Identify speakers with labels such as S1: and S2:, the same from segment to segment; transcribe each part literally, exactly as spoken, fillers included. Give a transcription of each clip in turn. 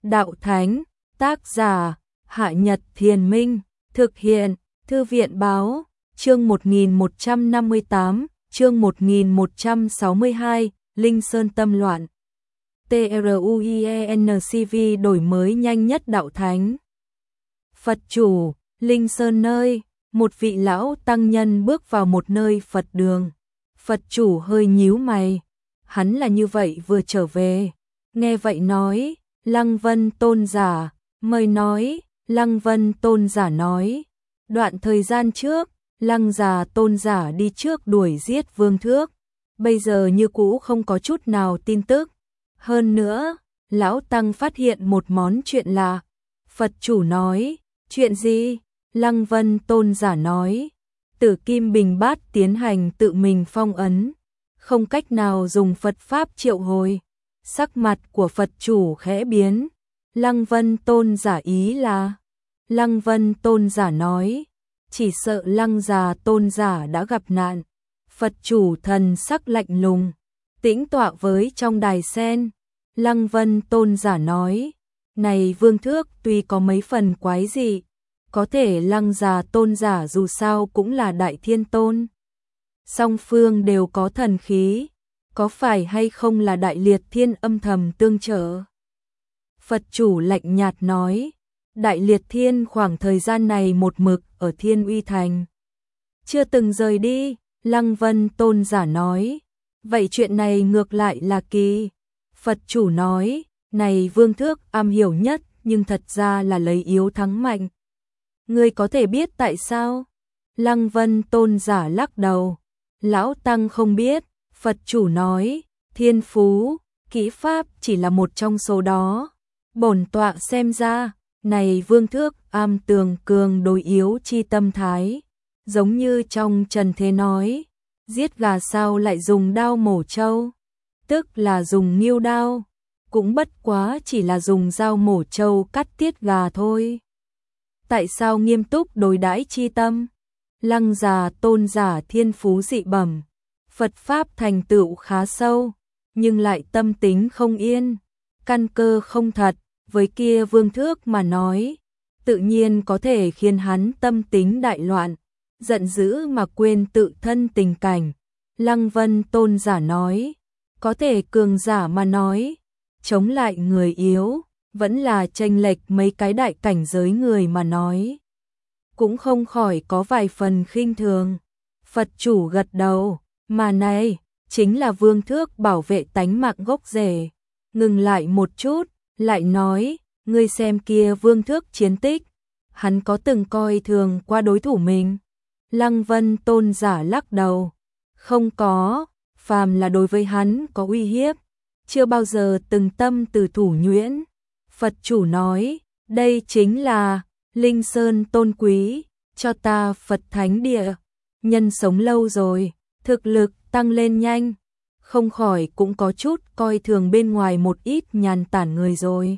S1: Đạo Thánh, tác giả, Hạ Nhật Thiền Minh, thực hiện, Thư viện Báo, chương một nghìn một trăm năm mươi tám, chương một nghìn một trăm sáu mươi hai, Linh Sơn tâm loạn. TRUIENCV đổi mới nhanh nhất Đạo Thánh. Phật chủ, Linh Sơn nơi, một vị lão tăng nhân bước vào một nơi Phật đường. Phật chủ hơi nhíu mày, hắn là như vậy vừa trở về. Nghe vậy nói, Lăng Vân tôn giả, mời nói, Lăng Vân tôn giả nói. Đoạn thời gian trước, Lăng già tôn giả đi trước đuổi giết Vương Thước, bây giờ như cũ không có chút nào tin tức. Hơn nữa, lão tăng phát hiện một món chuyện lạ. Phật chủ nói, chuyện gì? Lăng Vân tôn giả nói, Tử Kim Bình Bát tiến hành tự mình phong ấn, không cách nào dùng Phật pháp triệu hồi. Sắc mặt của Phật chủ khẽ biến. Lăng Vân tôn giả ý là? Lăng Vân tôn giả nói, chỉ sợ Lăng già tôn giả đã gặp nạn. Phật chủ thần sắc lạnh lùng, tĩnh tọa với trong đài sen. Lăng Vân tôn giả nói, này Vương Thước tuy có mấy phần quái dị, có thể Lăng già tôn giả dù sao cũng là Đại Thiên Tôn. Song phương đều có thần khí, có phải hay không là Đại Liệt Thiên âm thầm tương trợ? Phật chủ lạnh nhạt nói, Đại Liệt Thiên khoảng thời gian này một mực ở Thiên Uy Thành, chưa từng rời đi. Lăng Vân tôn giả nói, vậy chuyện này ngược lại là kỳ. Phật chủ nói, này Vương Thước am hiểu nhất nhưng thật ra là lấy yếu thắng mạnh. Ngươi có thể biết tại sao? Lăng Vân tôn giả lắc đầu, lão tăng không biết. Phật chủ nói, thiên phú, kỹ pháp chỉ là một trong số đó. Bổn tọa xem ra, này Vương Thước am tường cường đối yếu chi tâm thái. Giống như trong Trần Thế nói, giết gà sao lại dùng đao mổ trâu, tức là dùng nghiêu đao, cũng bất quá chỉ là dùng dao mổ trâu cắt tiết gà thôi. Tại sao nghiêm túc đối đãi chi tâm? Lăng già tôn giả thiên phú dị bẩm, Phật pháp thành tựu khá sâu, nhưng lại tâm tính không yên, căn cơ không thật. Với kia Vương Thước mà nói, tự nhiên có thể khiến hắn tâm tính đại loạn, giận dữ mà quên tự thân tình cảnh. Lăng Vân tôn giả nói, có thể cường giả mà nói, chống lại người yếu, vẫn là chênh lệch mấy cái đại cảnh giới người mà nói, cũng không khỏi có vài phần khinh thường. Phật chủ gật đầu, mà này, chính là Vương Thước bảo vệ tánh mạng gốc rễ. Ngừng lại một chút, lại nói, ngươi xem kia Vương Thước chiến tích, hắn có từng coi thường qua đối thủ mình? Lăng Vân tôn giả lắc đầu, không có, phàm là đối với hắn có uy hiếp, chưa bao giờ từng tâm từ thủ nhuyễn. Phật chủ nói, đây chính là Linh Sơn tôn quý, cho ta Phật thánh địa, nhân sống lâu rồi, thực lực tăng lên nhanh, không khỏi cũng có chút coi thường bên ngoài một ít nhàn tản người rồi.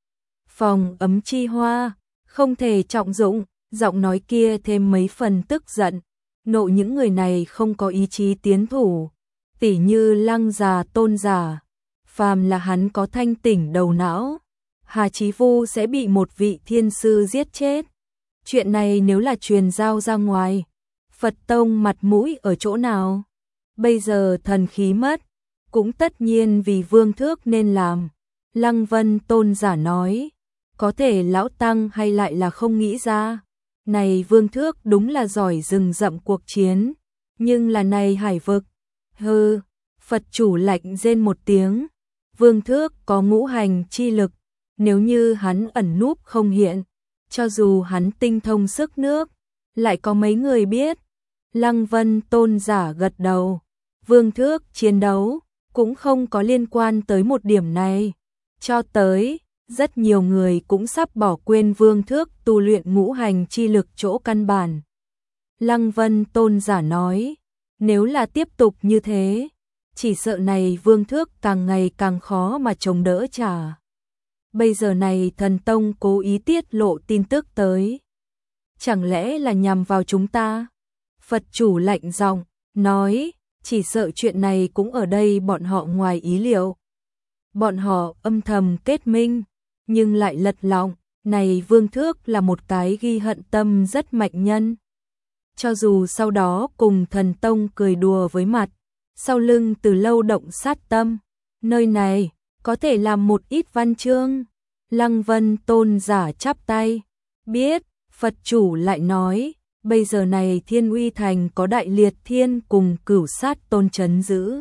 S1: Phòng ấm chi hoa, không thể trọng dụng. Giọng nói kia thêm mấy phần tức giận, nộ những người này không có ý chí tiến thủ, tỉ như Lăng già tôn giả, phàm là hắn có thanh tỉnh đầu não, Hà Chí Vu sẽ bị một vị thiên sư giết chết. Chuyện này nếu là truyền giao ra ngoài, Phật tông mặt mũi ở chỗ nào? Bây giờ thần khí mất, cũng tất nhiên vì Vương Thước nên làm. Lăng Vân tôn giả nói, có thể lão tăng hay lại là không nghĩ ra. Này Vương Thước đúng là giỏi rừng rậm cuộc chiến, nhưng là này hải vực, hừ. Phật chủ lạnh rên một tiếng, Vương Thước có ngũ hành chi lực, nếu như hắn ẩn núp không hiện, cho dù hắn tinh thông sức nước, lại có mấy người biết. Lăng Vân tôn giả gật đầu, Vương Thước chiến đấu cũng không có liên quan tới một điểm này, cho tới rất nhiều người cũng sắp bỏ quên Vương Thước tu luyện ngũ hành chi lực chỗ căn bản. Lăng Vân tôn giả nói, nếu là tiếp tục như thế, chỉ sợ này Vương Thước càng ngày càng khó mà chống đỡ trả. Bây giờ này thần tông cố ý tiết lộ tin tức tới, chẳng lẽ là nhằm vào chúng ta? Phật chủ lạnh giọng nói, chỉ sợ chuyện này cũng ở đây bọn họ ngoài ý liệu. Bọn họ âm thầm kết minh, nhưng lại lật lọng, này Vương Thước là một cái ghi hận tâm rất mạnh nhân. Cho dù sau đó cùng thần tông cười đùa với mặt, sau lưng từ lâu động sát tâm, nơi này có thể làm một ít văn chương. Lăng Vân Tôn giả chắp tay, biết. Phật chủ lại nói, bây giờ này Thiên Uy Thành có Đại Liệt Thiên cùng Cửu Sát Tôn trấn giữ.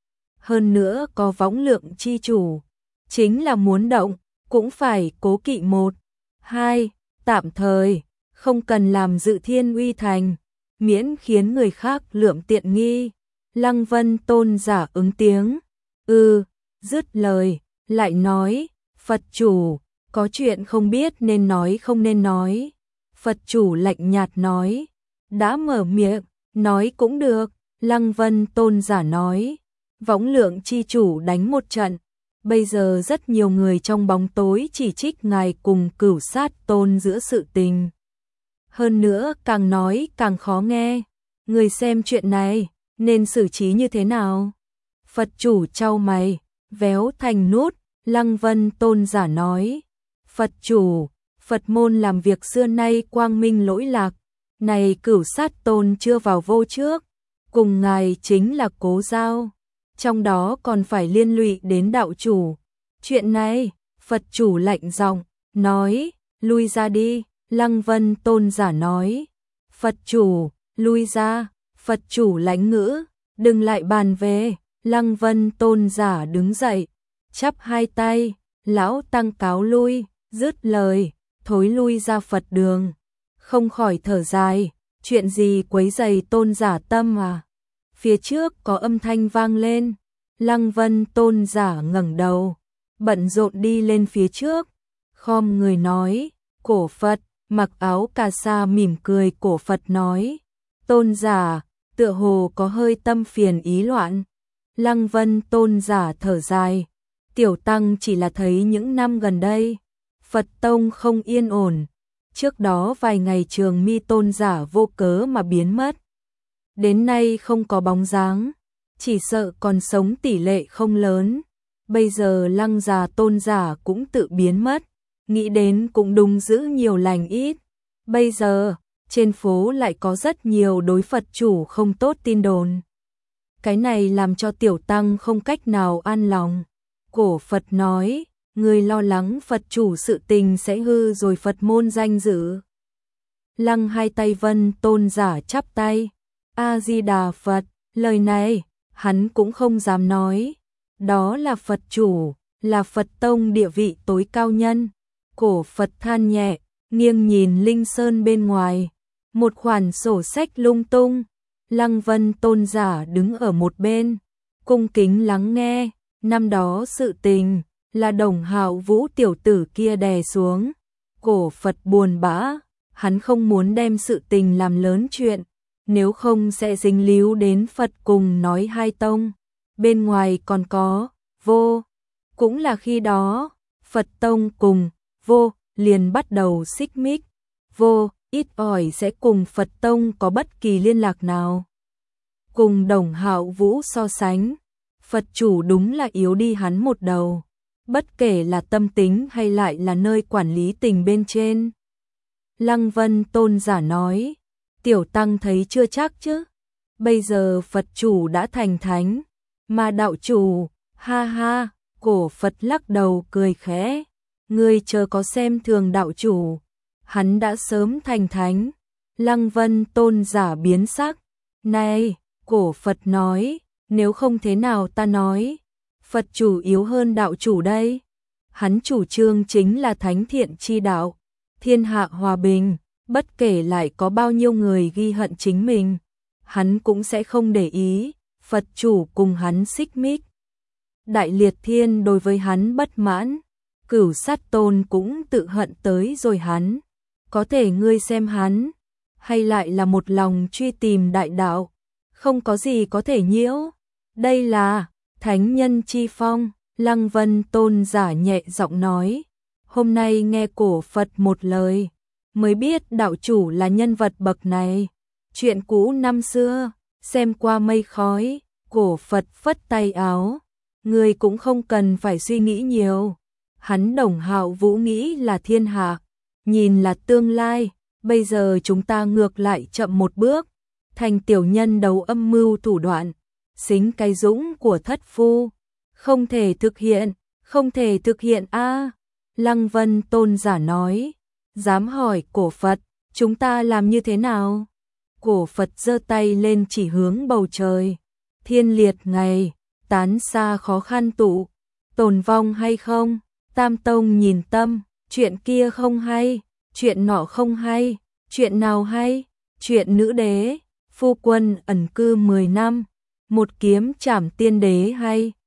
S1: Hơn nữa có Võng Lượng chi chủ, chính là muốn động, cũng phải cố kỵ một, hai, tạm thời, không cần làm dự Thiên Uy Thành, miễn khiến người khác lượm tiện nghi. Lăng Vân Tôn giả ứng tiếng, ư, dứt lời, lại nói, Phật chủ, có chuyện không biết nên nói không nên nói. Phật chủ lạnh nhạt nói, đã mở miệng, nói cũng được. Lăng Vân Tôn giả nói, Võng Lượng chi chủ đánh một trận, bây giờ rất nhiều người trong bóng tối chỉ trích ngài cùng Cửu Sát Tôn giữa sự tình. Hơn nữa càng nói càng khó nghe, người xem chuyện này nên xử trí như thế nào? Phật chủ chau mày, véo thành nút. Lăng Vân Tôn giả nói, Phật chủ, Phật môn làm việc xưa nay quang minh lỗi lạc, này Cửu Sát Tôn chưa vào vô trước, cùng ngài chính là cố giao, trong đó còn phải liên lụy đến đạo chủ. Chuyện này, Phật chủ lạnh giọng nói, lui ra đi. Lăng Vân Tôn giả nói, Phật chủ, lui ra. Phật chủ lãnh ngữ, đừng lại bàn về. Lăng Vân Tôn giả đứng dậy, chắp hai tay, lão tăng cáo lui, dứt lời, thối lui ra Phật đường. Không khỏi thở dài, chuyện gì quấy rầy tôn giả tâm à? Phía trước có âm thanh vang lên, Lăng Vân Tôn giả ngẩng đầu, bận rộn đi lên phía trước, khom người nói, cổ Phật. Mặc áo cà sa mỉm cười cổ Phật nói, tôn giả, tựa hồ có hơi tâm phiền ý loạn. Lăng Vân Tôn giả thở dài, tiểu tăng chỉ là thấy những năm gần đây, Phật tông không yên ổn, trước đó vài ngày Trường Mi tôn giả vô cớ mà biến mất. Đến nay không có bóng dáng, chỉ sợ còn sống tỷ lệ không lớn, bây giờ Lăng già tôn giả cũng tự biến mất. Nghĩ đến cũng đúng giữ nhiều lành ít. Bây giờ, trên phố lại có rất nhiều đối Phật chủ không tốt tin đồn. Cái này làm cho tiểu tăng không cách nào an lòng. Cổ Phật nói, người lo lắng Phật chủ sự tình sẽ hư rồi Phật môn danh dự. Lăng hai tay Vân Tôn giả chắp tay. A-di-đà Phật, lời này, hắn cũng không dám nói. Đó là Phật chủ, là Phật tông địa vị tối cao nhân. Cổ Phật than nhẹ, nghiêng nhìn Linh Sơn bên ngoài, một khoản sổ sách lung tung. Lăng Vân Tôn giả đứng ở một bên, cung kính lắng nghe. Năm đó sự tình là Đồng Hạo Vũ tiểu tử kia đè xuống. Cổ Phật buồn bã, hắn không muốn đem sự tình làm lớn chuyện, nếu không sẽ dính líu đến Phật cùng nói hai tông. Bên ngoài còn có Vô, cũng là khi đó Phật tông cùng Vô liền bắt đầu xích mích. Vô ít ỏi sẽ cùng Phật tông có bất kỳ liên lạc nào. Cùng Đồng Hạo Vũ so sánh, Phật chủ đúng là yếu đi hắn một đầu, bất kể là tâm tính hay lại là nơi quản lý tình bên trên. Lăng Vân Tôn giả nói, tiểu tăng thấy chưa chắc chứ. Bây giờ Phật chủ đã thành thánh, mà đạo chủ, ha ha, cổ Phật lắc đầu cười khẽ. Ngươi chờ có xem thường đạo chủ, hắn đã sớm thành thánh. Lăng Vân Tôn giả biến sắc, này, cổ Phật nói, nếu không thế nào ta nói, Phật chủ yếu hơn đạo chủ đây. Hắn chủ trương chính là thánh thiện chi đạo, thiên hạ hòa bình, bất kể lại có bao nhiêu người ghi hận chính mình, hắn cũng sẽ không để ý, Phật chủ cùng hắn xích mích. Đại Liệt Thiên đối với hắn bất mãn, Cửu Sát Tôn cũng tự hận tới rồi hắn. Có thể ngươi xem hắn, hay lại là một lòng truy tìm đại đạo, không có gì có thể nhiễu. Đây là thánh nhân chi phong. Lăng Vân Tôn giả nhẹ giọng nói, hôm nay nghe cổ Phật một lời, mới biết đạo chủ là nhân vật bậc này. Chuyện cũ năm xưa, xem qua mây khói. Cổ Phật phất tay áo, người cũng không cần phải suy nghĩ nhiều. hắn Đồng Hạo Vũ nghĩ là thiên hạ, nhìn là tương lai, bây giờ chúng ta ngược lại chậm một bước, thành tiểu nhân đầu âm mưu thủ đoạn, xính cái dũng của thất phu, không thể thực hiện, không thể thực hiện a. Lăng Vân tôn giả nói, dám hỏi cổ Phật, chúng ta làm như thế nào? Cổ Phật giơ tay lên chỉ hướng bầu trời, thiên liệt ngày, tán xa khó khăn tụ, tồn vong hay không? Tam Tông nhìn Tâm, chuyện kia không hay, chuyện nọ không hay, chuyện nào hay? Chuyện nữ đế, phu quân ẩn cư mười năm, một kiếm trảm tiên đế hay?